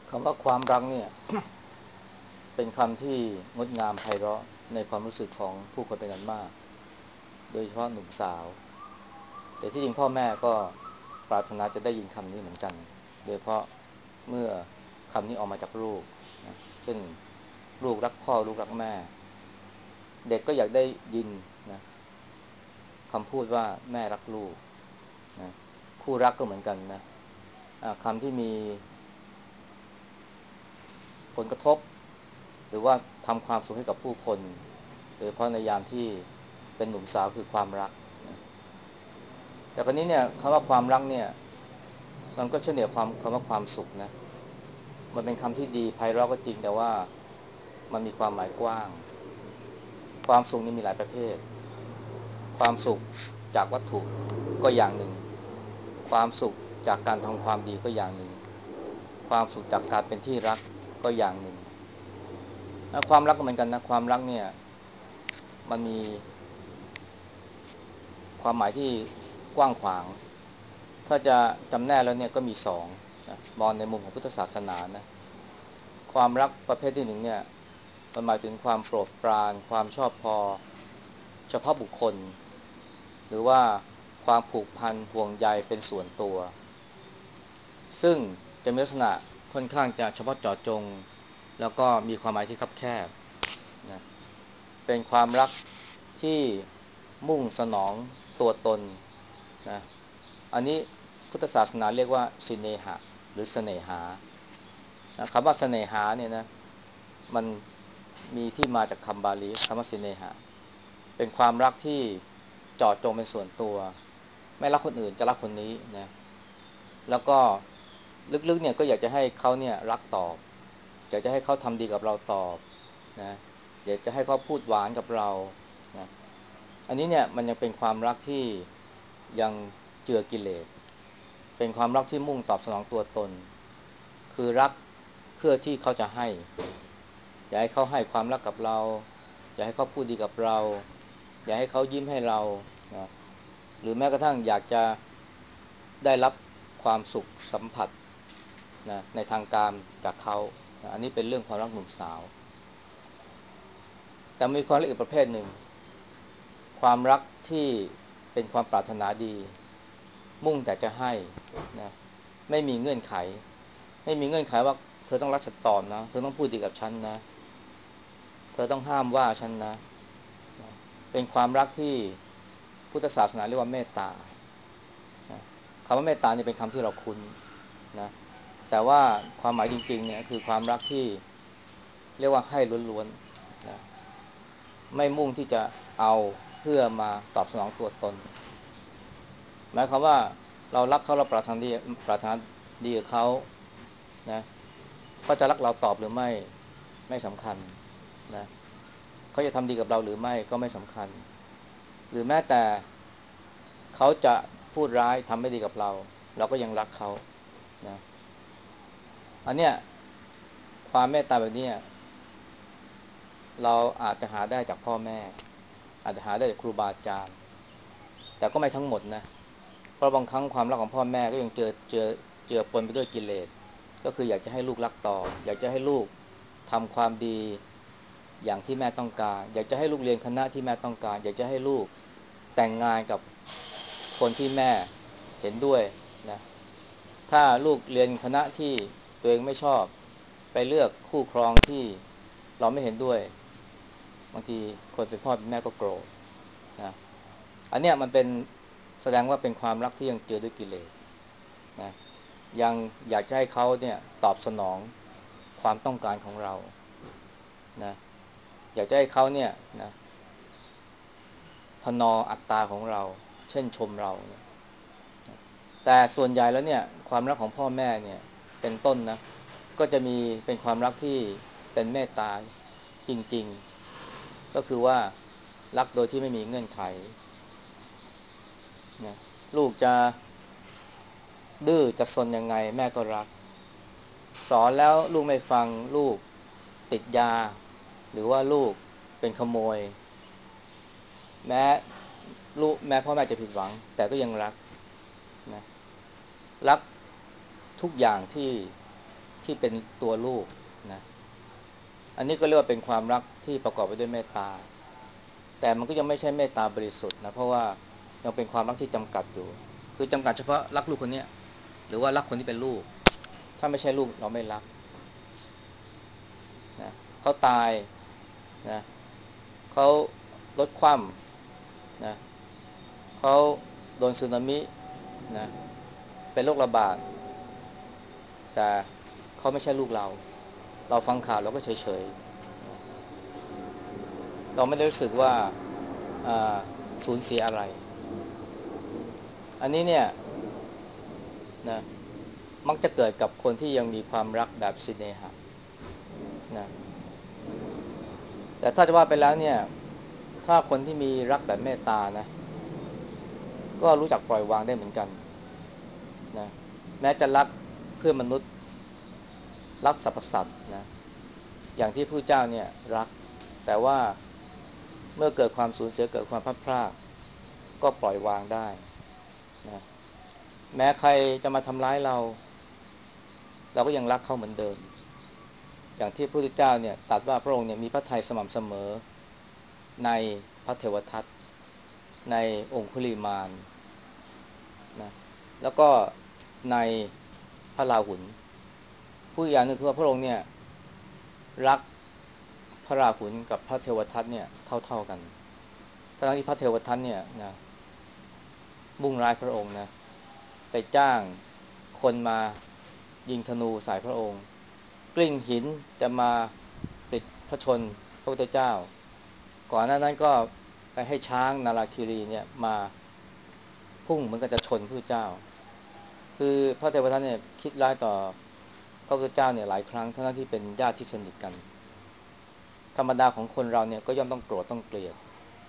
คำว่าความรักเนี่ย เป็นคำที่งดงามไพเราะในความรู้สึกของผู้คนเป็นอันมากโดยเฉพาะหนุ่มสาวแต่ที่จริงพ่อแม่ก็ปรารถนาจะได้ยินคำนี้เหมือนกันโดยเฉพาะเมื่อคำนี้ออกมาจากลูกนะเช่นลูกรักพ่อลูกรักแม่เด็กก็อยากได้ยินนะคำพูดว่าแม่รักลูกนะคู่รักก็เหมือนกันนะคำที่มีผลกระทบหรือว่าทำความสุขให้กับผู้คนโดยเฉพาะในยามที่เป็นหนุ่มสาวคือความรักนะแต่คราวนี้เนี่ยคำว่าความรักเนี่ยมันก็เช่นเดียวคำว่าความสุขนะมันเป็นคำที่ดีไพเราะก็จริงแต่ว่ามันมีความหมายกว้างความสุขนี่มีหลายประเภทความสุขจากวัตถุก็อย่างหนึ่งความสุขจากการทำความดีก็อย่างหนึ่งความสุขจากการเป็นที่รักก็อย่างหนึ่งความรักก็เหมือนกันนะความรักเนี่ยมันมีความหมายที่กว้างขวางถ้าจะจำแนกแล้วเนี่ยก็มีสองนะมองในมุมของพุทธศาสนานะความรักประเภทที่หนึ่งเนี่ยมันหมายถึงความโปรดปรานความชอบพอเฉพาะบุคคลหรือว่าความผูกพันห่วงใยเป็นส่วนตัวซึ่งจะมีลักษณะค่อนข้างจะเฉพาะเจาะจงแล้วก็มีความหมายที่คับแคบนะเป็นความรักที่มุ่งสนองตัวตนนะอันนี้พุทธศาสนาเรียกว่าสิเนหะหรือเสน่หาคำว่าเสน่หาเนี่ยนะมันมีที่มาจากคำบาลีคำว่าสิเนหะเป็นความรักที่เจาะจงเป็นส่วนตัวไม่รักคนอื่นจะรักคนนี้นะแล้วก็ลึกๆเนี่ยก็อยากจะให้เขาเนี่ยรักตอบอยากจะให้เขาทำดีกับเราตอบนะอยากจะให้เขาพูดหวานกับเรานะอันนี้เนี่ยมันยังเป็นความรักที่ยังเจือกิเลสเป็นความรักที่มุ่งตอบสนองตัวตนคือรักเพื่อที่เขาจะให้อยากให้เขาให้ความรักกับเราอยากให้เขาพูดดีกับเราอยากให้เขายิ้มให้เรานะหรือแม้กระทั่งอยากจะได้รับความสุขสัมผัสนะในทางการจากเขานะอันนี้เป็นเรื่องความรักหนุ่มสาวแต่มีความรักอีกประเภทหนึ่งความรักที่เป็นความปรารถนาดีมุ่งแต่จะให้นะไม่มีเงื่อนไขไม่มีเงื่อนไขว่าเธอต้องรักฉันตอบนะเธอต้องพูดดีกับฉันนะเธอต้องห้ามว่าฉันนะเป็นความรักที่พุทธศาสนาเรียกว่าเมตตานะคำว่าเมตตานี่เป็นคำที่เราคุ้นนะแต่ว่าความหมายจริงๆเนี่ยคือความรักที่เรียกว่าให้ล้วนๆนะไม่มุ่งที่จะเอาเพื่อมาตอบสนองตัวตนหมายความว่าเรารักเขาเราปรารถนาดีกับเขานะเขาจะรักเราตอบหรือไม่ไม่สำคัญนะเขาจะทำดีกับเราหรือไม่ก็ไม่สำคัญหรือแม้แต่เขาจะพูดร้ายทำไม่ดีกับเราเราก็ยังรักเขานะอันเนี้ยความเมตตาแบบนี้เราอาจจะหาได้จากพ่อแม่อาจจะหาได้จากครูบาอาจารย์แต่ก็ไม่ทั้งหมดนะเพราะบางครั้งความรักของพ่อแม่ก็ยังเจือปนไปด้วยกิเลสก็คืออยากจะให้ลูกรักต่ออยากจะให้ลูกทำความดีอย่างที่แม่ต้องการอยากจะให้ลูกเรียนคณะที่แม่ต้องการอยากจะให้ลูกแต่งงานกับคนที่แม่เห็นด้วยนะถ้าลูกเรียนคณะที่ตัวเองไม่ชอบไปเลือกคู่ครองที่เราไม่เห็นด้วยบางทีคนเป็นพ่อเป็นแม่ก็โกรธนะอันเนี้ยมันเป็นแสดงว่าเป็นความรักที่ยังเจือด้วยกิเลสนะยังอยากจะให้เขาเนี่ยตอบสนองความต้องการของเรานะอยากจะให้เขาเนี่ยนะพนออัตตาของเราเช่นชมเราเนี่ยแต่ส่วนใหญ่แล้วเนี่ยความรักของพ่อแม่เนี่ยเป็นต้นนะก็จะมีเป็นความรักที่เป็นเมตตาจริงๆก็คือว่ารักโดยที่ไม่มีเงื่อนไขนะลูกจะดื้อจะซนยังไงแม่ก็รักสอนแล้วลูกไม่ฟังลูกติดยาหรือว่าลูกเป็นขโมยแม้แม้พ่อแม่จะผิดหวังแต่ก็ยังรักนะรักทุกอย่างที่ที่เป็นตัวลูกนะอันนี้ก็เรียกว่าเป็นความรักที่ประกอบไปด้วยเมตตาแต่มันก็ยังไม่ใช่เมตตาบริสุทธิ์นะเพราะว่ายังเป็นความรักที่จำกัดอยู่คือจำกัดเฉพาะรักลูกคนเนี้ยหรือว่ารักคนที่เป็นลูกถ้าไม่ใช่ลูกเราไม่รักนะเขาตายนะเขาลดความนะเขาโดนสึนามินะเป็นโรคระบาดแต่เขาไม่ใช่ลูกเราเราฟังข่าวเราก็เฉยๆนะเราไม่ได้รู้สึกว่าอ่าสูญเสียอะไรอันนี้เนี่ยนะมักจะเกิดกับคนที่ยังมีความรักแบบสิเนหะนะแต่ถ้าจะว่าไปแล้วเนี่ยถ้าคนที่มีรักแบบเมตตานะก็รู้จักปล่อยวางได้เหมือนกันนะแม้จะรักเพื่อนมนุษย์รักสรรพสัตว์นะอย่างที่ผู้เจ้าเนี่ยรักแต่ว่าเมื่อเกิดความสูญเสียเกิดความพลัดพรากก็ปล่อยวางได้นะแม้ใครจะมาทำร้ายเราเราก็ยังรักเขาเหมือนเดิมอย่างที่พระพุทธเจ้าเนี่ยตรัสว่าพระองค์เนี่ยมีพระทัยสม่ำเสมอในพระเทวทัตในองคุลิมานนะแล้วก็ในพระราหุลผู้อีกอย่างหนึงคือว่าพระองค์เนี่ยรักพระราหุลกับพระเทวทัตเนี่ยเท่าๆกันทั้งที่พระเทวทัตเนี่ยนะมุ่งร้ายพระองค์นะไปจ้างคนมายิงธนูใส่พระองค์กลิ้งหินจะมาปิดพระชนพระพุทธเจ้าก่อนหน้านั้นก็ไปให้ช้างนาราคิรีเนี่ยมาพุ่งเหมือนกับจะชนพระพุทธเจ้าคือพระเทวทัตเนี่ยคิดร้ายต่อพระพุทธเจ้าเนี่ยหลายครั้งทั้งที่เป็นญาติที่สนิทกันธรรมดาของคนเราเนี่ยก็ย่อมต้องโกรธต้องเกลียด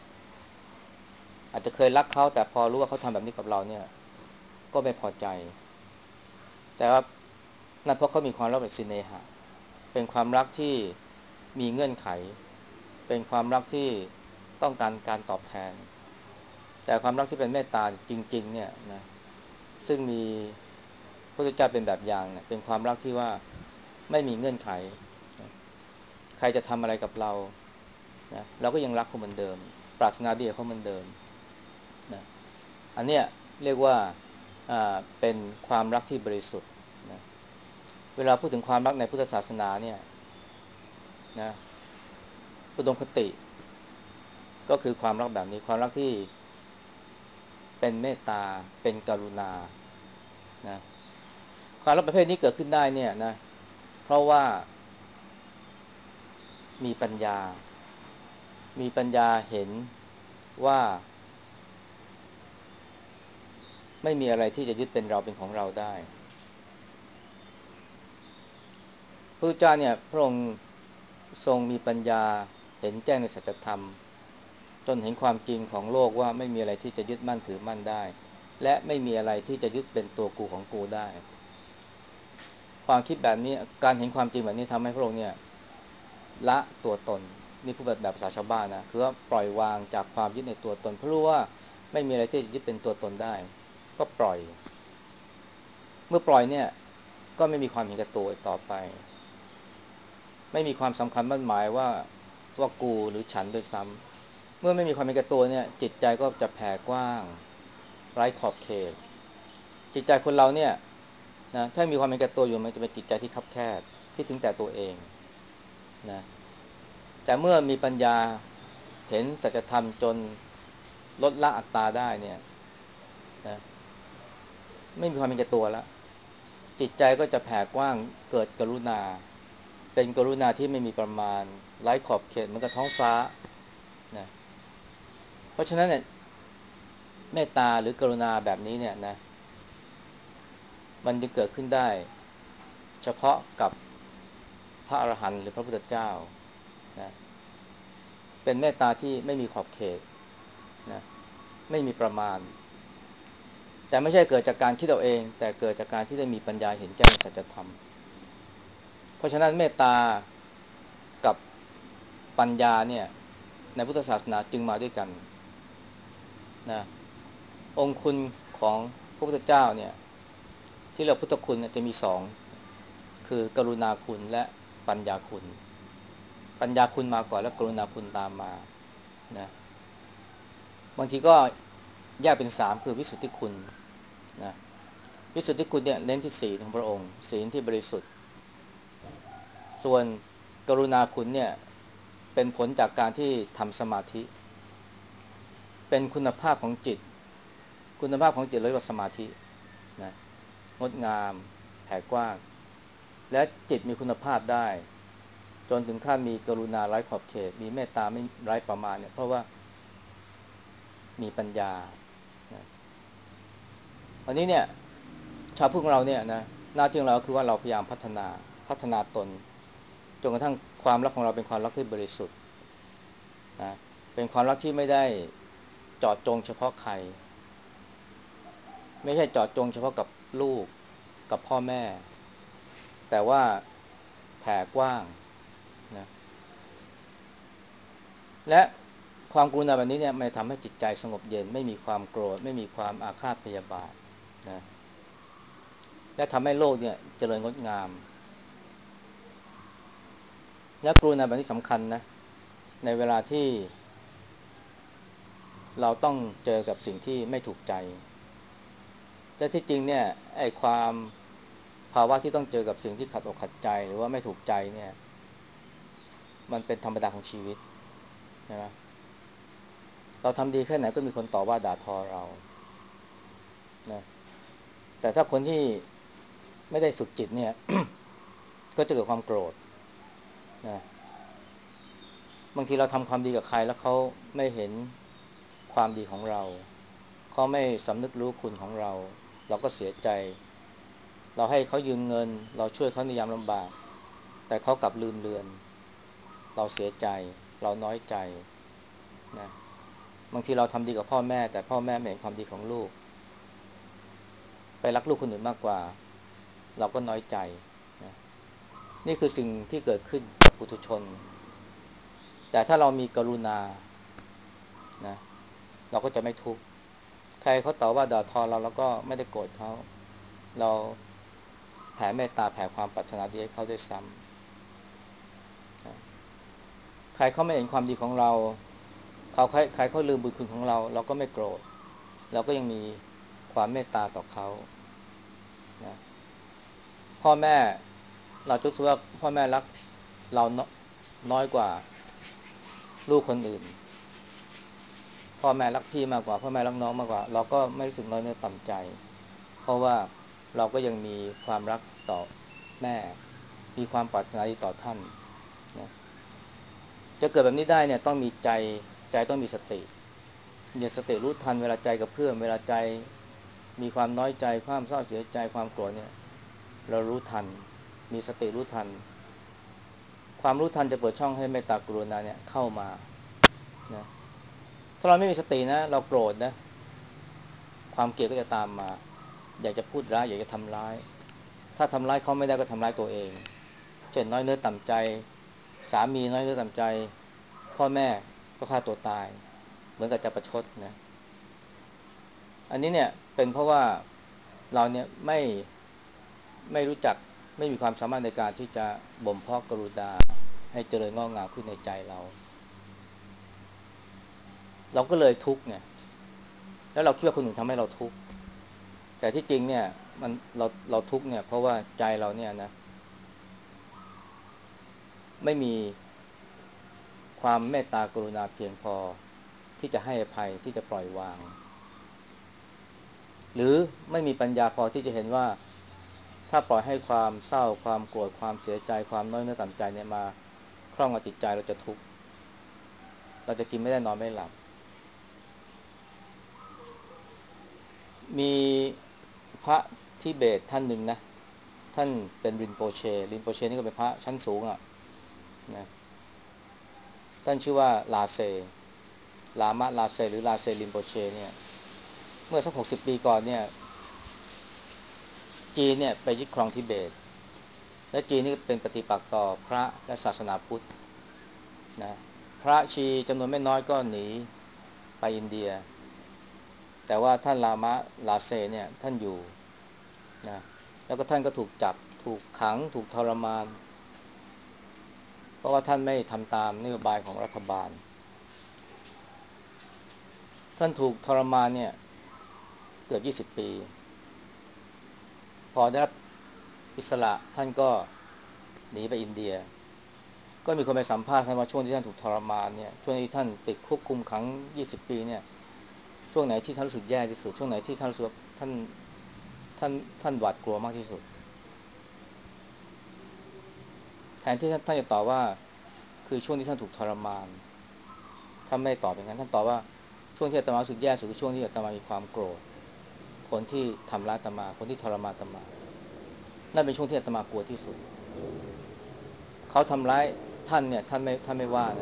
อาจจะเคยรักเขาแต่พอรู้ว่าเขาทำแบบนี้กับเราเนี่ยก็ไม่พอใจแต่ว่านั่นเพราะเขามีความรักแบบสิเนหะเป็นความรักที่มีเงื่อนไขเป็นความรักที่ต้องการการตอบแทนแต่ความรักที่เป็นเมตตาจริงๆเนี่ยนะซึ่งมีพระพุทธเจ้าเป็นแบบอย่างเนี่ยเป็นความรักที่ว่าไม่มีเงื่อนไขนะใครจะทำอะไรกับเรานะเราก็ยังรักเขาเหมือนเดิมปรารถนาดีกับเขาเหมือนเดิมนะอันเนี้ยเรียกว่าเป็นความรักที่บริสุทธิ์นะเวลาพูดถึงความรักในพุทธศาสนาเนี่ยนะอุดมคติก็คือความรักแบบนี้ความรักที่เป็นเมตตาเป็นกรุณานะความรักประเภทนี้เกิดขึ้นได้เนี่ยนะเพราะว่ามีปัญญาเห็นว่าไม่มีอะไรที่จะยึดเป็นเราเป็นของเราได้พระพุทธเจ้าเนี่ยพระองค์ทรงมีปัญญาเห็นแจ้งในสัจธรรมจนเห็นความจริงของโลกว่าไม่มีอะไรที่จะยึดมั่นถือมั่นได้และไม่มีอะไรที่จะยึดเป็นตัวกูของกูได้ความคิดแบบนี้การเห็นความจริงแบบนี้ทำให้พระองค์เนี่ยละตัวตนนี่พูดแบบภาษาชาวบ้านนะคือว่าปล่อยวางจากความยึดในตัวตนเพราะรู้ว่าไม่มีอะไรที่จะยึดเป็นตัวตนได้ก็ปล่อยเมื่อปล่อยเนี่ยก็ไม่มีความเห็นแก่ตัวอีกต่อไปไม่มีความสำคัญมั่นหมายว่ากูหรือฉันด้วยซ้ำเมื่อไม่มีความเห็นแก่ตัวเนี่ยจิตใจก็จะแผ่กว้างไร้ขอบเขตจิตใจคนเราเนี่ยนะถ้ามีความเห็นแก่ตัวอยู่มันจะเป็นจิตใจที่คับแคบที่ถึงแต่ตัวเองนะแต่เมื่อมีปัญญาเห็นสัจธรรมจนลดละอัตตาได้เนี่ยนะไม่มีความเห็นแก่ตัวแล้วจิตใจก็จะแผ่กว้างเกิดกรุณาเป็นกรุณาที่ไม่มีประมาณไร้ขอบเขตเหมือนกับท้องฟ้านะเพราะฉะนั้นเนี่ยเมตตาหรือกรุณาแบบนี้เนี่ยนะมันจะเกิดขึ้นได้เฉพาะกับพระอรหันต์หรือพระพุทธเจ้านะเป็นเมตตาที่ไม่มีขอบเขตนะไม่มีประมาณแต่ไม่ใช่เกิดจากการคิดเอาเองแต่เกิดจากการที่ได้มีปัญญาเห็นแจ้งในสัจธรรมเพราะฉะนั้นเมตตากับปัญญาเนี่ยในพุทธศาสนาจึงมาด้วยกันนะองค์คุณของพระพุทธเจ้าเนี่ยที่เราพุทธคุณเนี่ยจะมีสองคือกรุณาคุณและปัญญาคุณปัญญาคุณมาก่อนแล้วกรุณาคุณตามมานะบางทีก็แยกเป็นสามคือวิสุทธิคุณนะวิสุทธิคุณเนี่ยเน้นที่ศีลของพระองค์ศีลที่บริสุทธิ์ส่วนกรุณาคุณเนี่ยเป็นผลจากการที่ทำสมาธิเป็นคุณภาพของจิตคุณภาพของจิตเรียกว่าสมาธินะงดงามแผ่กว้างและจิตมีคุณภาพได้จนถึงขั้นมีกรุณาไร้ขอบเขตมีเมตตาไม่ไร้ประมาณเนี่ยเพราะว่ามีปัญญานะอันนี้เนี่ยชาวพุทธของเราเนี่ยนะหน้าที่ของเราคือว่าเราพยายามพัฒนาตนจนกระทั่งความรักของเราเป็นความรักที่บริสุทธิ์นะเป็นความรักที่ไม่ได้เจาะจงเฉพาะใครไม่ใช่เจาะจงเฉพาะกับลูกกับพ่อแม่แต่ว่าแผ่กว้างนะและความกรุณาแบบนี้เนี่ยมันทำให้จิตใจสงบเย็นไม่มีความโกรธไม่มีความอาฆาตพยาบาทนะและทำให้โลกเนี่ยเจริญงดงามและกรุณาแบบนี้สำคัญนะในเวลาที่เราต้องเจอกับสิ่งที่ไม่ถูกใจแต่ที่จริงเนี่ยไอ้ความภาวะที่ต้องเจอกับสิ่งที่ขัดอกขัดใจหรือว่าไม่ถูกใจเนี่ยมันเป็นธรรมดาของชีวิตใช่ไหมเราทำดีแค่ไหนก็มีคนต่อว่าด่าทอเรานะแต่ถ้าคนที่ไม่ได้ฝึกจิตเนี่ย ก็จะเกิดความโกรธนะบางทีเราทำความดีกับใครแล้วเขาไม่เห็นความดีของเราเขาไม่สำนึกรู้คุณของเราเราก็เสียใจเราให้เขายืมเงินเราช่วยเขาในยามลำบากแต่เขากลับลืมเลือนเราเสียใจเราน้อยใจนะบางทีเราทำดีกับพ่อแม่แต่พ่อแม่ไม่เห็นความดีของลูกไปรักลูกคนอื่นมากกว่าเราก็น้อยใจนะนี่คือสิ่งที่เกิดขึ้นกับปุถุชนแต่ถ้าเรามีกรุณานะเราก็จะไม่ทุกข์ใครเขาต่อว่าด่าทอเราแล้วก็ไม่ได้โกรธเขาเราแผ่เมตตาแผ่ความปรารถนาดีให้เขาด้วยซ้ำนะใครเขาไม่เห็นความดีของเราใครเขาลืมบุญคุณของเราเราก็ไม่โกรธเราก็ยังมีความเมตตาต่อเขานะพ่อแม่เราจะรู้สึกว่าพ่อแม่รักเราน้อยกว่าลูกคนอื่นพ่อแม่รักพี่มากกว่าพ่อแม่รักน้องมากกว่าเราก็ไม่รู้สึกน้อยเนื้อต่ำใจเพราะว่าเราก็ยังมีความรักต่อแม่มีความปรารถนาดีต่อท่านนะจะเกิดแบบนี้ได้เนี่ยต้องมีใจต้องมีสติมีสติรู้ทันเวลาใจกับเพื่อนเวลาใจมีความน้อยใจความเศร้าเสียใจความโกรธเนี่ยเรารู้ทันมีสติรู้ทันความรู้ทันจะเปิดช่องให้เมตตากรุณาเนี่ยเข้ามานะถ้าเราไม่มีสตินะเราโกรธนะความเกลียดก็จะตามมาอยากจะพูดร้ายอยากจะทำร้ายถ้าทำร้ายเขาไม่ได้ก็ทำร้ายตัวเองเช่นน้อยเนื้อต่ำใจสามีน้อยเนื้อต่ำใจพ่อแม่ก็ฆ่าตัวตายเหมือนกับจะประชดนะอันนี้เนี่ยเป็นเพราะว่าเราเนี่ยไม่รู้จักไม่มีความสามารถในการที่จะบ่มเพาะกรุณาให้เจริญงอกงามขึ้นในใจเราก็เลยทุกข์เนี่ยแล้วเราคิดว่าคนอื่นทำให้เราทุกข์แต่ที่จริงเนี่ยมันเราทุกข์เนี่ยเพราะว่าใจเราเนี่ยนะไม่มีความเมตตากรุณาเพียงพอที่จะให้อภัยที่จะปล่อยวางหรือไม่มีปัญญาพอที่จะเห็นว่าถ้าปล่อยให้ความเศร้าความโกรธความเสียใจความน้อยเนื้อต่ำใจเนี่ยมาครอบงำจิตใจเราจะทุกข์เราจะกินไม่ได้นอนไม่หลับมีพระทิเบตท่านหนึ่งนะท่านเป็นรินโปเชนี่ก็เป็นพระชั้นสูงอ่ะนะท่านชื่อว่าลาเซหรือลาเซรินโปเชเนี่ยเมื่อสัก60 ปีก่อนเนี่ยจีนเนี่ยไปยึดครองทิเบตและจีนนี่เป็นปฏิปักษ์ต่อพระและศาสนาพุทธนะพระชีจำนวนไม่น้อยก็หนีไปอินเดียแต่ว่าท่านลามะลาเซเนี่ยท่านอยู่นะแล้วก็ท่านก็ถูกจับถูกขังถูกทรมานเพราะว่าท่านไม่ทำตามนโยบายของรัฐบาลท่านถูกทรมานเนี่ยเกือบ20 ปีพอได้รับอิสระท่านก็หนีไปอินเดียก็มีคนไปสัมภาษณ์ท่านว่าช่วงที่ท่านถูกทรมานเนี่ยช่วงที่ท่านติดคุกคุมขัง20 ปีเนี่ยช่วงไหนที่ท่านรู้สึกแย่ที่สุดช่วงไหนที่ท่านรู้สึกท่านท่านท่านหวาดกลัวมากที่สุดแทนที่ท่านจะตอบว่าคือช่วงที่ท่านถูกทรมานท่านไม่ตอบอย่างนั้นท่านตอบว่าช่วงที่อาตมารู้สึกแย่สุดคือช่วงที่อาตมามีความโกรธคนที่ทำร้ายอาตมาคนที่ทรมานอาตมานั่นเป็นช่วงที่อาตมากลัวที่สุดเขาทำร้ายท่านเนี่ยท่านไม่ว่านะ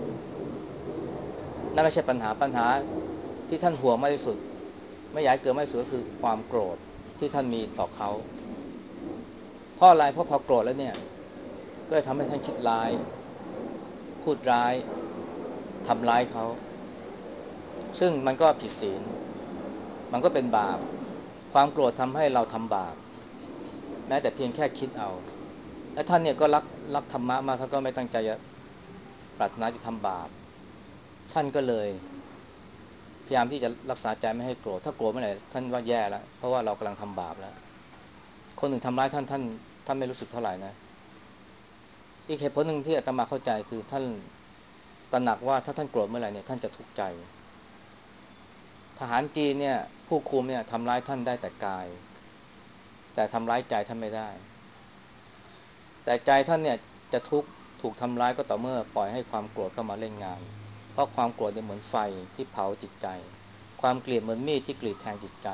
นั่นไม่ใช่ปัญหาที่ท่านห่วงมากที่สุดไม่อยากให้เกิดมากที่สุดก็คือความโกรธที่ท่านมีต่อเขาเพราะอะไรเพราะพอโกรธแล้วเนี่ยก็จะทำให้ท่านคิดร้ายพูดร้ายทำร้ายเขาซึ่งมันก็ผิดศีลมันก็เป็นบาปความโกรธทำให้เราทำบาปแม้แต่เพียงแค่คิดเอาและท่านเนี่ยก็รักธรรมะมากท่านก็ไม่ตั้งใจจะปรารถนาจะทำบาปท่านก็เลยพยายามที่จะรักษาใจไม่ให้โกรธถ้าโกรธเมื่อไหร่ท่านว่าแย่แล้วเพราะว่าเรากำลังทำบาปแล้วคนหนึ่งทำร้ายท่านไม่รู้สึกเท่าไหร่นะอีกเหตุผลหนึ่งที่อาตมาเข้าใจคือท่านตระหนักว่าถ้าท่านโกรธเมื่อไหร่เนี่ยท่านจะทุกข์ใจทหารจีนเนี่ยผู้คุมเนี่ยทำร้ายท่านได้แต่กายแต่ทำร้ายใจท่านไม่ได้แต่ใจท่านเนี่ยจะทุกข์ถูกทำร้ายก็ต่อเมื่อปล่อยให้ความโกรธเข้ามาเล่นงานเพราะความโกรธเนี่ยเหมือนไฟที่เผาจิตใจความเกลียดเหมือนมีดที่กรีดแทงจิตใจ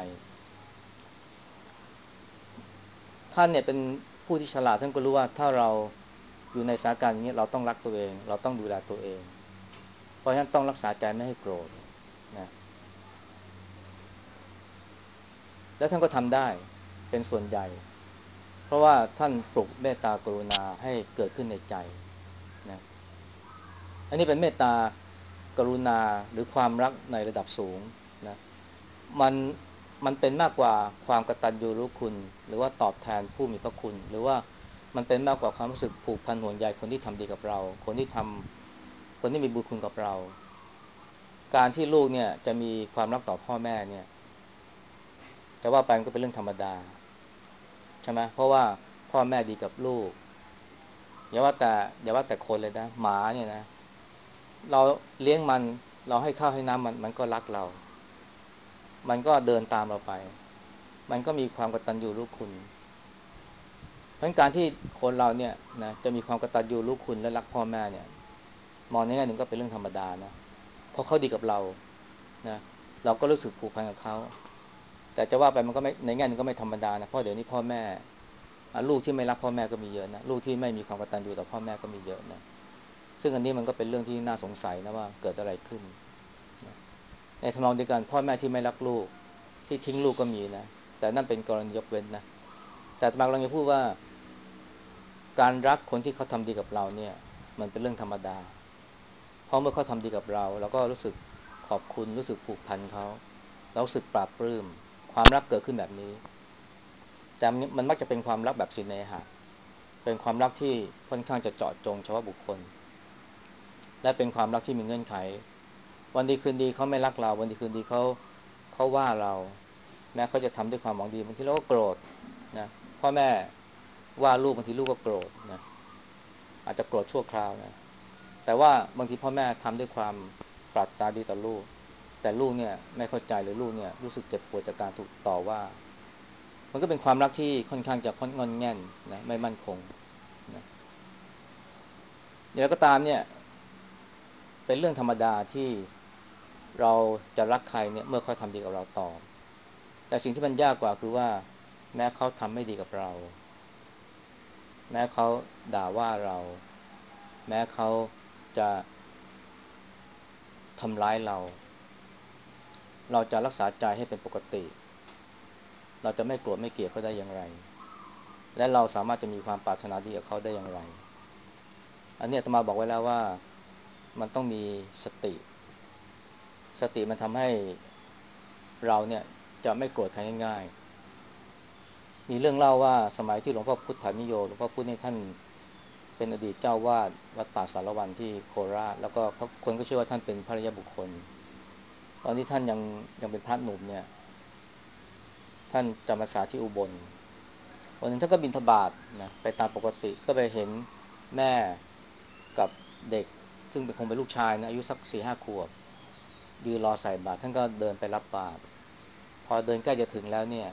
ท่านเนี่ยเป็นผู้ที่ฉลาดท่านก็รู้ว่าถ้าเราอยู่ในสถานการณ์อย่างนี้เราต้องรักตัวเองเราต้องดูแลตัวเองเพราะฉะนั้นต้องรักษาใจไม่ให้โกรธนะแล้วท่านก็ทำได้เป็นส่วนใหญ่เพราะว่าท่านปลุกเมตตากรุณาให้เกิดขึ้นในใจนะอันนี้เป็นเมตตากรุณาหรือความรักในระดับสูงนะมันมันเป็นมากกว่าความกตัญญูรู้คุณหรือว่าตอบแทนผู้มีพระคุณหรือว่ามันเป็นมากกว่าความรู้สึกผูกพันห่วงใยคนที่ทำดีกับเราคนที่มีบุญคุณกับเราการที่ลูกเนี่ยจะมีความรักต่อพ่อแม่เนี่ยแต่ว่าไปมันก็เป็นเรื่องธรรมดาใช่ไหมเพราะว่าพ่อแม่ดีกับลูกอย่าว่าแต่อย่าว่าแต่คนเลยนะหมาเนี่ยนะเราเลี้ยงมันเราให้ข้าวให้น้ำมันก็รักเรามันก็เดินตามเราไปมันก็มีความกตัญญูรู้คุณเพราะการที่คนเราเนี่ยนะจะมีความกตัญญูรู้คุณและรักพ่อแม่เนี่ยมองในแง่หนึ่งก็เป็นเรื่องธรรมดานะเพราะเขาดีกับเรานะเราก็รู้สึกผูกพันกับเขาแต่จะว่าไปมันก็ไม่ในแง่หนึงก็ไม่ธรรมดานะเพราะเดี๋ยวนี้พ่อแม่ลูกที่ไม่รักพ่อแม่ก็มีเยอะนะลูกที่ไม่มีความกตัญญูต่อพ่อแม่ก็มีเยอะนะซึ่งอันนี้มันก็เป็นเรื่องที่น่าสงสัยนะว่าเกิดอะไรขึ้นนะในทำนองเดียวกันพ่อแม่ที่ไม่รักลูกที่ทิ้งลูกก็มีนะแต่นั่นเป็นกรณียกเว้นนะแต่บางเราจะพูดว่าการรักคนที่เขาทำดีกับเราเนี่ยมันเป็นเรื่องธรรมดาเพราะเมื่อเขาทำดีกับเราเราก็รู้สึกขอบคุณรู้สึกผูกพันเขาเรารู้สึกปลาบปลื้มความรักเกิดขึ้นแบบนี้แต่มันมักจะเป็นความรักแบบสินเนหะเป็นความรักที่ค่อนข้างจะเจาะจงเฉพาะบุคคลและเป็นความรักที่มีเงื่อนไขวันดีคืนดีเขาไม่รักเราวันดีคืนดีเขาว่าเราแม้เขาจะทำด้วยความหวังดีบางทีเราก็โกรธนะพ่อแม่ว่าลูกบางทีลูกก็โกรธนะอาจจะโกรธชั่วคราวนะแต่ว่าบางทีพ่อแม่ทำด้วยความปรารถนาดีต่อลูกแต่ลูกเนี่ยไม่เข้าใจหรือลูกเนี่ยรู้สึกเจ็บปวดจากการถูกต่อว่ามันก็เป็นความรักที่ค่อนข้างจะงอนแง่นนะไม่มั่นคงนะอย่างไรก็ตามเนี่ยเป็นเรื่องธรรมดาที่เราจะรักใครเนี่ยเมื่อเขาทำดีกับเราตอบแต่สิ่งที่มันยากกว่าคือว่าแม้เขาทำไม่ดีกับเราแม้เขาด่าว่าเราแม้เขาจะทำร้ายเราเราจะรักษาใจให้เป็นปกติเราจะไม่โกรธไม่เกลียดเขาได้อย่างไรและเราสามารถจะมีความปรารถนาดีกับเขาได้อย่างไรอันนี้อาตมาบอกไว้แล้วว่ามันต้องมีสติมันทำให้เราเนี่ยจะไม่โกรธใครง่ายมีเรื่องเล่าว่าสมัยที่หลวงพ่อพุทธานิโยหลวงพ่อพุธนี่ท่านเป็นอดีตเจ้าวาดวัดป่าสารวันที่โคราชแล้วก็คนก็เชื่อว่าท่านเป็นพระอริยบุคคลตอนที่ท่านยังเป็นพระหนุ่มเนี่ยท่านจำพรรษาที่อุบลวันหนึ่งท่านก็บิณฑบาตนะไปตามปกติก็ไปเห็นแม่กับเด็กซึ่งเป็นคงเป็นลูกชายนะอายุสัก4-5 ขวบยืนรอใส่บาตรท่านก็เดินไปรับบาตรพอเดินใกล้จะถึงแล้วเนี่ย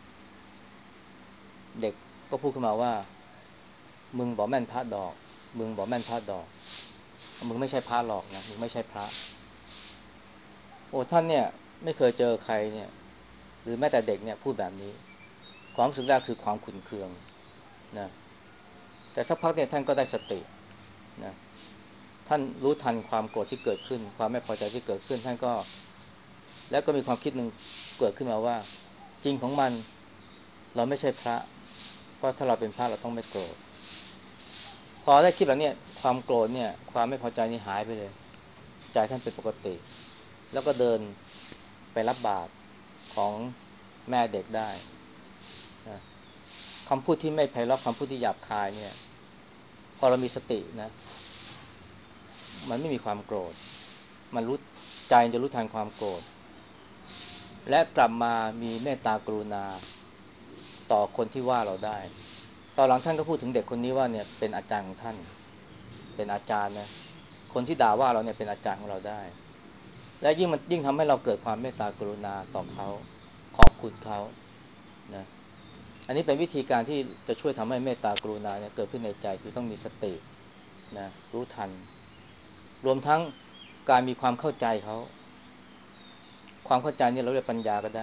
เด็กก็พูดขึ้นมาว่ามึงบอกแม่นพระดอกมึงบอกแม่นพระดอกมึงไม่ใช่พระหรอกนะมึงไม่ใช่พระโอ้ท่านเนี่ยไม่เคยเจอใครเนี่ยหรือแม้แต่เด็กเนี่ยพูดแบบนี้ความรู้สึกแรกคือความขุ่นเคืองนะแต่สักพักเนี่ยท่านก็ได้สตินะท่านรู้ทันความโกรธที่เกิดขึ้นความไม่พอใจที่เกิดขึ้นท่านก็แล้วก็มีความคิดหนึ่งเกิดขึ้นมาว่าจริงของมันเราไม่ใช่พระเพราะถ้าเราเป็นพระเราต้องไม่โกรธพอได้คิดแบบนี้ความโกรธเนี่ยความไม่พอใจนี่หายไปเลยใจท่านเป็นปกติแล้วก็เดินไปรับบาตรของแม่เด็กได้นะคำพูดที่ไม่ไพเราะคำพูดที่หยาบคายเนี่ยพอเรามีสตินะมันไม่มีความโกรธมันรู้ใจจะรู้ทันความโกรธและกลับมามีเมตตากรุณาต่อคนที่ว่าเราได้ตอนหลังท่านก็พูดถึงเด็กคนนี้ว่าเนี่ยเป็นอาจารย์ของท่านเป็นอาจารย์นะคนที่ด่าว่าเราเนี่ยเป็นอาจารย์ของเราได้และยิ่งมันยิ่งทำให้เราเกิดความเมตตากรุณาต่อเขาขอบคุณเขานะอันนี้เป็นวิธีการที่จะช่วยทำให้เมตตากรุณาเนี่ยเกิดขึ้นในใจคือต้องมีสตินะรู้ทันรวมทั้งการมีความเข้าใจเขาความเข้าใจนี่เราเรียกปัญญาก็ได้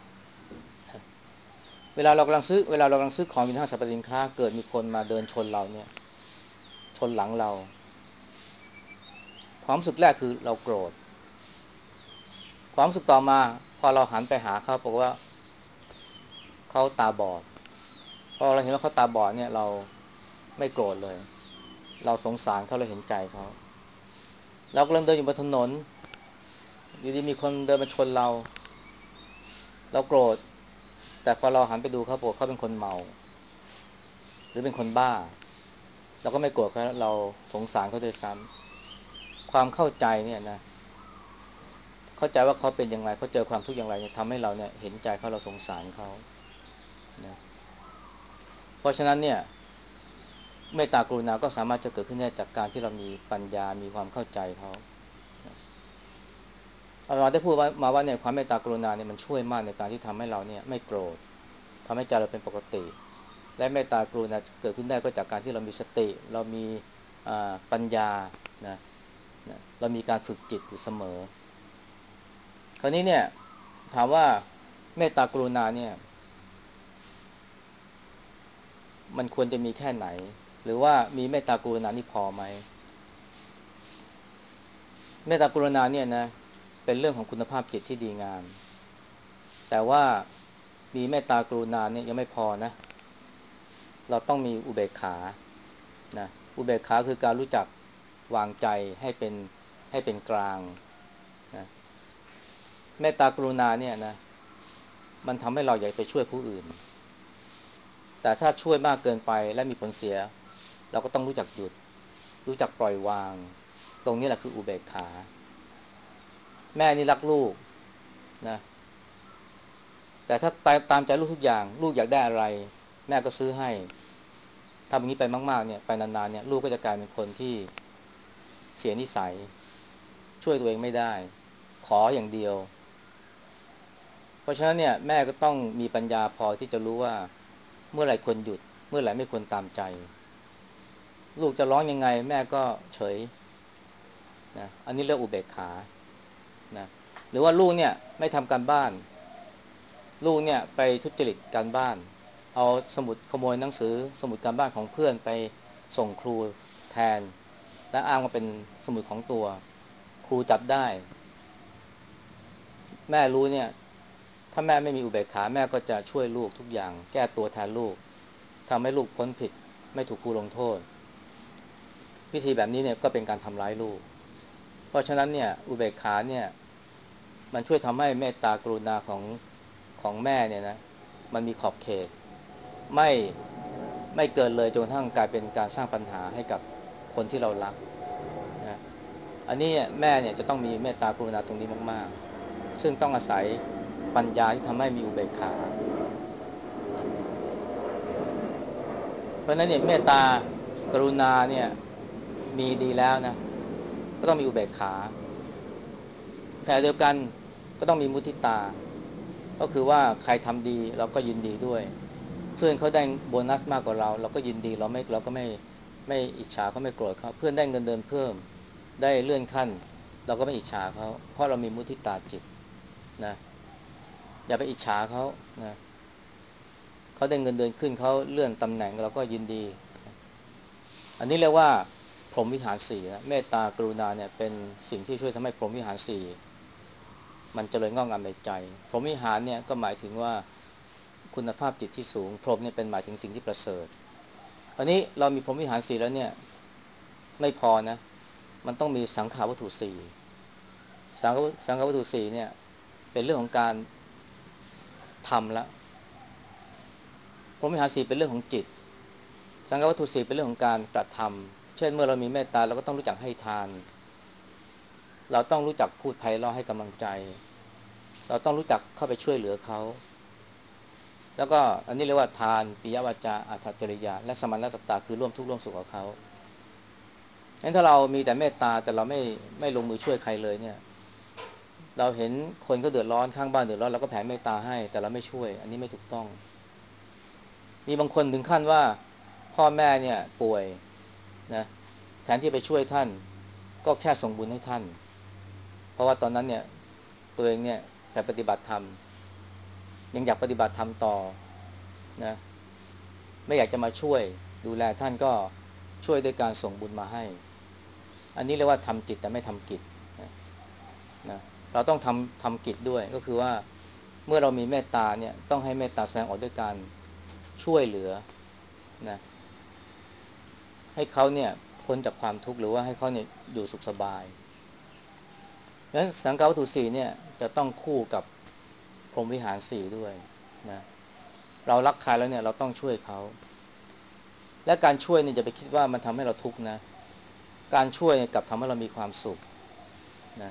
เวลาเรากำลังซื้อของอยู่ในห้างสรรพสินค้าเกิดมีคนมาเดินชนเราเนี่ยชนหลังเราความรู้สึกแรกคือเราโกรธความรู้สึกต่อมาพอเราหันไปหาเขาบอกว่าเขาตาบอดพอเราเห็นว่าเขาตาบอดเนี่ยเราไม่โกรธเลยเราสงสารเขาเราเห็นใจเขาเรากำลังเดินอยู่บนถนนอยู่ดีมีคนเดินมาชนเราโกรธแต่พอเราหันไปดูเขาบอกเขาเป็นคนเมาหรือเป็นคนบ้าเราก็ไม่โกรธเขาเราสงสารเขาด้วยซ้ำความเข้าใจเนี่ยนะเข้าใจว่าเขาเป็นยังไงเขาเจอความทุกข์อย่างไรเนี่ยทำให้เราเนี่ยเห็นใจเขาเราสงสารเขานะเพราะฉะนั้นเนี่ยเมตตากรุณาก็สามารถจะเกิดขึ้นได้จากการที่เรามีปัญญามีความเข้าใจเขาเราได้พูดว่ามาว่าเนี่ยความเมตตากรุณาเนี่ยมันช่วยมากในการที่ทำให้เราเนี่ยไม่โกรธทำให้ใจเราเป็นปกติและเมตตากรุณาเกิดขึ้นได้ก็จากการที่เรามีสติเรามีปัญญานะเรามีการฝึกจิตอยู่เสมอคราวนี้เนี่ยถามว่าเมตตากรุณาเนี่ยมันควรจะมีแค่ไหนหรือว่ามีเมตตากรุณานี่พอไหมเมตตากรุณาเนี่ยนะเป็นเรื่องของคุณภาพจิตที่ดีงามแต่ว่ามีเมตตากรุณาเนี่ยยังไม่พอนะเราต้องมีอุเบกขานะอุเบกขาคือการรู้จักวางใจให้เป็นกลางนะเมตตากรุณาเนี่ยนะมันทำให้เราอยากไปช่วยผู้อื่นแต่ถ้าช่วยมากเกินไปและมีผลเสียเราก็ต้องรู้จักหยุดรู้จักปล่อยวางตรงนี้แหละคืออุเบกขาแม่นี่รักลูกนะแต่ถ้าตามใจลูกทุกอย่างลูกอยากได้อะไรแม่ก็ซื้อให้ทำอย่างนี้ไปมากๆเนี่ยไปนานๆเนี่ยลูกก็จะกลายเป็นคนที่เสียนิสัยช่วยตัวเองไม่ได้ขออย่างเดียวเพราะฉะนั้นเนี่ยแม่ก็ต้องมีปัญญาพอที่จะรู้ว่าเมื่อไหร่ควรหยุดเมื่อไหร่ไม่ควรตามใจลูกจะร้องยังไงแม่ก็เฉยนะอันนี้เรียกอุเบกขานะหรือว่าลูกเนี่ยไม่ทำการบ้านลูกเนี่ยไปทุจริตการบ้านเอาสมุดขโมยหนังสือสมุดการบ้านของเพื่อนไปส่งครูแทนและอ้างว่าเป็นสมุดของตัวครูจับได้แม่รู้เนี่ยถ้าแม่ไม่มีอุเบกขาแม่ก็จะช่วยลูกทุกอย่างแก้ตัวแทนลูกทำให้ลูกพ้นผิดไม่ถูกครูลงโทษวิธีแบบนี้เนี่ยก็เป็นการทำร้ายลูกเพราะฉะนั้นเนี่ยอุเบกขาเนี่ยมันช่วยทำให้เมตตากรุณาของแม่เนี่ยนะมันมีขอบเขตไม่ไม่เกินเลยจนกระทั่งกลายเป็นการสร้างปัญหาให้กับคนที่เรารักนะอันนี้แม่เนี่ยจะต้องมีเมตตากรุณาตรงนี้มากๆซึ่งต้องอาศัยปัญญาที่ทำให้มีอุเบกขานะเพราะฉะนั้นเนี่ยเมตตากรุณาเนี่ยมีดีแล้วนะก็ต้องมีอุเบกขาแต่เดียวกันก็ต้องมีมุทิตาก็คือว่าใครทำดีเราก็ยินดีด้วยเพื่อนเขาได้โบนัสมากกว่าเราเราก็ยินดีเราก็ไม่อิจฉาเขาไม่โกรธเขาเพื่อนได้เงินเดือนเพิ่มได้เลื่อนขั้นเราก็ไม่อิจฉาเขาเพราะเรามีมุทิตาจิตนะอย่าไปอิจฉาเขานะเขาได้เงินเดือนขึ้นเขาเลื่อนตำแหน่งเราก็ยินดีอันนี้เรียกว่าพรหมวิหารสี่นะเมตตากรุณาเนี่ยเป็นสิ่งที่ช่วยทำให้พรหมวิหารสี่มันเจริญงอกงามในใจพรหมวิหารเนี่ยก็หมายถึงว่าคุณภาพจิตที่สูงพรหมเนี่ยเป็นหมายถึงสิ่งที่ประเสริฐอันนี้เรามีพรหมวิหารสี่แล้วเนี่ยไม่พอนะมันต้องมีสังขาวัตถุสี่สังขาวัตถุสี่เนี่ยเป็นเรื่องของการทำละพรหมวิหารสี่เป็นเรื่องของจิตสังขาวัตถุสี่เป็นเรื่องของการกระทำเช่นเมื่อเรามีเมตตาเราก็ต้องรู้จักให้ทานเราต้องรู้จักพูดไพเราะให้กำลังใจเราต้องรู้จักเข้าไปช่วยเหลือเขาแล้วก็อันนี้เรียกว่าทานปิยวาจาอัตถจริยาและสมณตตาคือร่วมทุกข์ร่วมสุขกับเขางั้นถ้าเรามีแต่เมตตาแต่เราไม่ลงมือช่วยใครเลยเนี่ยเราเห็นคนก็เดือดร้อนข้างบ้านเดือดร้อนเราก็แผ่เมตตาให้แต่เราไม่ช่วยอันนี้ไม่ถูกต้องมีบางคนถึงขั้นว่าพ่อแม่เนี่ยป่วยนะแทนที่ไปช่วยท่านก็แค่ส่งบุญให้ท่านเพราะว่าตอนนั้นเนี่ยตัวเองเนี่ยไปปฏิบัติธรรมยังอยากปฏิบัติธรรมต่อนะไม่อยากจะมาช่วยดูแลท่านก็ช่วยด้วยการส่งบุญมาให้อันนี้เรียกว่าทำจิตแต่ไม่ทำกิจนะนะเราต้องทำกิจด้วยก็คือว่าเมื่อเรามีเมตตาเนี่ยต้องให้เมตตาแสดงออกด้วยการช่วยเหลือนะให้เขาเนี่ยพ้นจากความทุกข์หรือว่าให้เขาเนี่ยอยู่สุขสบายเพราะฉะนั้นสังฆวัตถุสี่เนี่ยจะต้องคู่กับพรหมวิหารสี่ด้วยนะเรารักใครแล้วเนี่ยเราต้องช่วยเขาและการช่วยเนี่ยจะไปคิดว่ามันทำให้เราทุกข์นะการช่วยเนี่ยกลับทำให้เรามีความสุขนะ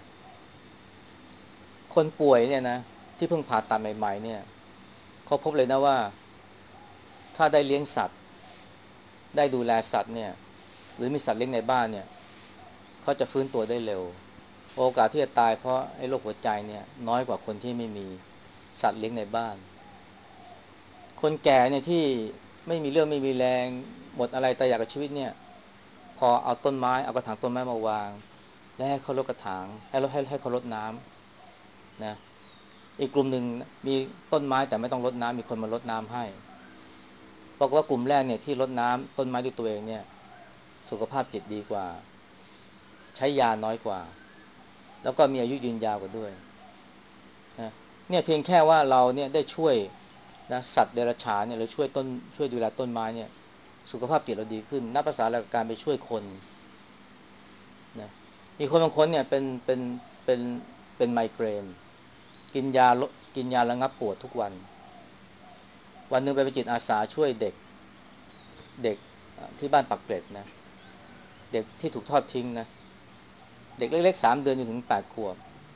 คนป่วยเนี่ยนะที่เพิ่งผ่าตัดใหม่ๆเนี่ยเขาพบเลยนะว่าถ้าได้เลี้ยงสัตว์ได้ดูแลสัตว์เนี่ยหรือมีสัตว์เลี้ยงในบ้านเนี่ยเขาจะฟื้นตัวได้เร็วโอกาสที่จะตายเพราะไอ้โรคหัวใจเนี่ยน้อยกว่าคนที่ไม่มีสัตว์เลี้ยงในบ้านคนแก่เนี่ยที่ไม่มีเรื่องไม่มีแรงหมดอะไรแต่อยากกับชีวิตเนี่ยพอเอาต้นไม้เอากระถางต้นไม้มาวางและให้เขารดกระถางให้เขารดน้ำนะอีกกลุ่มหนึ่งมีต้นไม้แต่ไม่ต้องรดน้ำมีคนมารดน้ำให้บอกว่ากลุ่มแรกเนี่ยที่รดน้ำต้นไม้ด้วยตัวเองเนี่ยสุขภาพจิตดีกว่าใช้ยาน้อยกว่าแล้วก็มีอายุยืนยาวกว่าด้วยนะเนี่ยเพียงแค่ว่าเราเนี่ยได้ช่วยนะสัตว์เดรัจฉานเนี่ยหรือช่วยดูแลต้นไม้เนี่ยสุขภาพจิตเราดีขึ้นนับภาษาอะไรกับการไปช่วยคนนะมีคนบางคนเนี่ยเป็นเป็นไมเกรนกินยาลดกินยาระงับปวดทุกวันวันหนึ่งไปเป็นจิตอาสาช่วยเด็กที่บ้านปักเกร็ดนะเด็กที่ถูกทอดทิ้งนะเด็กเล็กๆ3 เดือนจนถึง8 ขวบ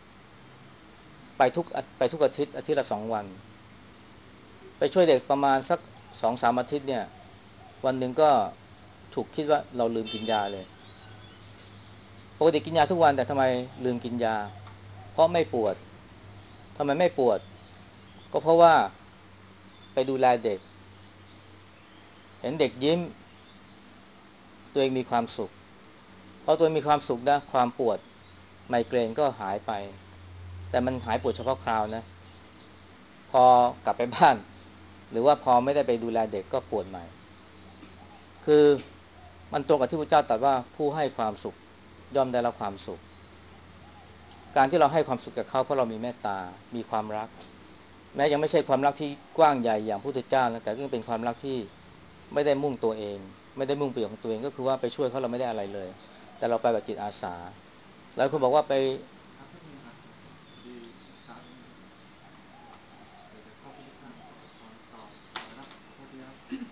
ไปทุกอาทิตย์ละ2 วันไปช่วยเด็กประมาณสัก2-3 อาทิตย์เนี่ยวันหนึ่งก็ถูกคิดว่าเราลืมกินยาเลยปกติกินยาทุกวันแต่ทำไมลืมกินยาเพราะไม่ปวดทำไมไม่ปวดก็เพราะว่าไปดูแลเด็กเห็นเด็กยิ้มตัวเองมีความสุขพอตัวเองมีความสุขนะความปวดไมเกรนก็หายไปแต่มันหายปวดเฉพาะคราวนะพอกลับไปบ้านหรือว่าพอไม่ได้ไปดูแลเด็กก็ปวดใหม่คือมันตรงกับที่พระเจ้าตรัสว่าผู้ให้ความสุขย่อมได้รับความสุขการที่เราให้ความสุขกับเขาเพราะเรามีเมตตามีความรักแม้ยังไม่ใช่ความรักที่กว้างใหญ่อย่างพระพุทธเจ้านะแต่ก็ยังเป็นความรักที่ไม่ได้มุ่งตัวเองไม่ได้มุ่งประโยชน์ของตัวเองก็คือว่าไปช่วยเขาเราไม่ได้อะไรเลยแต่เราไปแบบจิตอาสาหลายคนบอกว่าไปครับท่านนะครับพอดีครับเดี๋ยวจะเข้าพิธีการขอตอบนะครับขอโทษทีครับ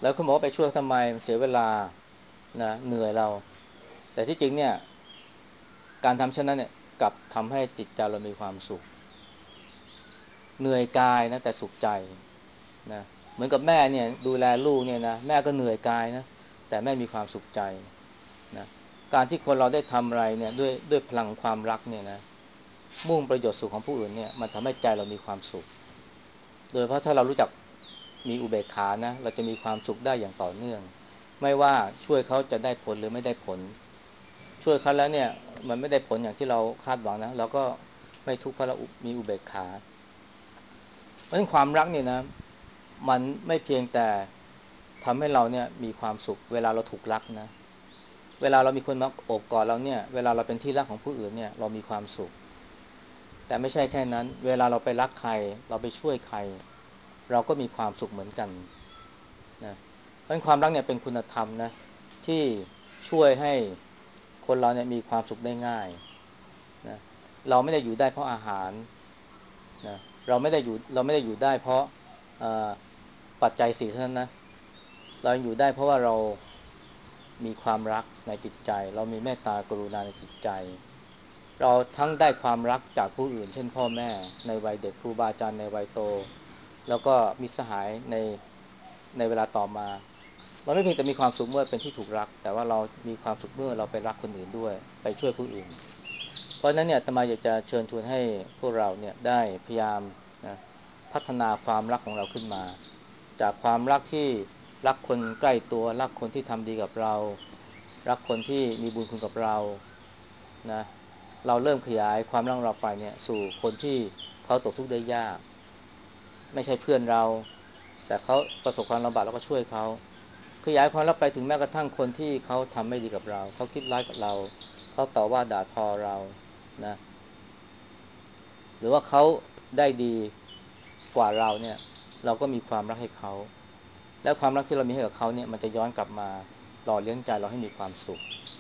แล้วคุณบอกว่าไปช่วยทำไมเสียเวลานะเหนื่อยเราแต่ที่จริงเนี่ยการทำเช่นนั้นเนี่ยกลับทำให้จิตใจเรามีความสุขเหนื่อยกายนะแต่สุขใจนะเหมือนกับแม่เนี่ยดูแลลูกเนี่ยนะแม่ก็เหนื่อยกายนะแต่แม่มีความสุขใจนะการที่คนเราได้ทำอะไรเนี่ยด้วยพลังความรักเนี่ยนะมุ่งประโยชน์สุขของผู้อื่นเนี่ยมันทำให้ใจเรามีความสุขโดยเพราะถ้าเรารู้จักมีอุเบกขานะเราจะมีความสุขได้อย่างต่อเนื่องไม่ว่าช่วยเขาจะได้ผลหรือไม่ได้ผลช่วยเขาแล้วเนี่ยมันไม่ได้ผลอย่างที่เราคาดหวังนะเราก็ไม่ทุกข์เพราะเรามีอุเบกขาเพราะฉะนั้นความรักเนี่ยนะมันไม่เพียงแต่ทำให้เราเนี่ยมีความสุขเวลาเราถูกรักนะเวลาเรามีคนมาโอบกอดเราเนี่ยเวลาเราเป็นที่รักของผู้อื่นเนี่ยเรามีความสุขแต่ไม่ใช่แค่นั้นเวลาเราไปรักใครเราไปช่วยใครเราก็มีความสุขเหมือนกันนะเพราะฉะนั้นความรักเนี่ยเป็นคุณธรรมนะที่ช่วยให้คนเราเนี่ยมีความสุขได้ง่ายนะเราไม่ได้อยู่ได้เพราะอาหารนะเราไม่ได้อยู่ได้เพราะเอ่อปัจจัยสี่เท่านั้นนะเราอยู่ได้เพราะว่าเรามีความรักในจิตใจเรามีเมตตากรุณาในจิตใจเราทั้งได้ความรักจากผู้อื่นเช่นพ่อแม่ในวัยเด็กครูบาอาจารย์ในวัยโตแล้วก็มิตรสหายในเวลาต่อมาเราไม่เพียงแต่มีความสุขเมื่อเป็นที่ถูกรักแต่ว่าเรามีความสุขเมื่อเราไปรักคนอื่นด้วยไปช่วยผู้อื่นเพราะฉะนั้นเนี่ยอาตมาอยากจะเชิญชวนให้พวกเราเนี่ยได้พยายามนะพัฒนาความรักของเราขึ้นมาจากความรักที่รักคนใกล้ตัวรักคนที่ทำดีกับเรารักคนที่มีบุญคุณกับเรานะเราเริ่มขยายความรักของเราไปเนี่ยสู่คนที่เขาตกทุกข์ได้ยากไม่ใช่เพื่อนเราแต่เขาประสบความลำบากเราก็ช่วยเขาขยายความรักไปถึงแม้กระทั่งคนที่เขาทำไม่ดีกับเราเขาคิดร้ายกับเราเขาต่อว่าด่าทอเรานะหรือว่าเขาได้ดีกว่าเราเนี่ยเราก็มีความรักให้เขาแล้วความรักที่เรามีให้กับเขาเนี่ยมันจะย้อนกลับมาหล่อเลี้ยงใจเราให้มีความสุข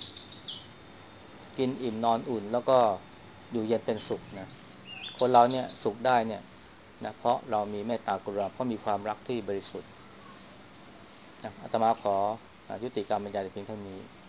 กินอิ่มนอนอุ่นแล้วก็อยู่เย็นเป็นสุขนะคนเราเนี่ยสุขได้เนี่ยนะเพราะเรามีเมตตากรุณาเพราะมีความรักที่บริสุทธิ์นะอาตมาขอยุติการบรรยายแต่เพียงเท่านี้